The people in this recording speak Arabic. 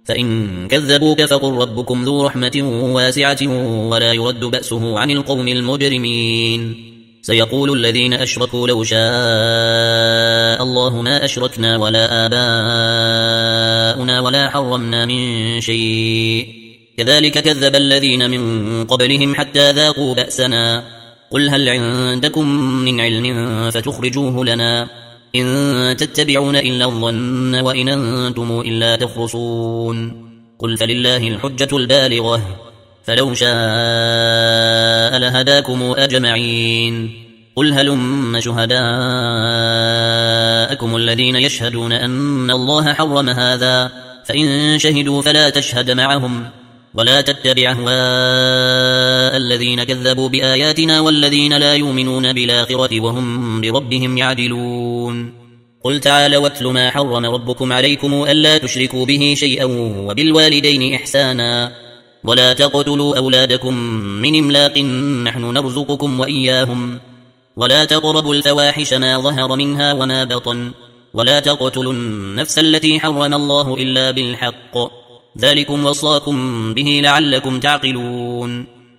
فإن كذبوك فقل ربكم ذو رحمة واسعة ولا يرد بأسه عن القوم المجرمين. سيقول الذين أشركوا لو شاء الله ما أشركنا ولا آباؤنا ولا حرمنا من شيء كذلك كذب الذين من قبلهم حتى ذاقوا بأسنا. قل هل عندكم من علم فتخرجوه لنا إن تتبعون إلا الظن وإن أنتم إلا تخرصون. قل فلله الحجة البالغة فلو شاء لهداكم أجمعين. قل هلم شهداءكم الذين يشهدون أن الله حرم هذا فإن شهدوا فلا تشهد معهم ولا تتبع أهواء الذين كذبوا بآياتنا والذين لا يؤمنون بالآخرة وهم بربهم يعدلون. قل تعالوا واتل ما حرم ربكم عليكم ألا تشركوا به شيئا وبالوالدين إحسانا ولا تقتلوا أولادكم من إملاق نحن نرزقكم وإياهم ولا تقربوا الفواحش ما ظهر منها وما بطن ولا تقتلوا النفس التي حرم الله إلا بالحق ذلكم وصاكم به لعلكم تعقلون.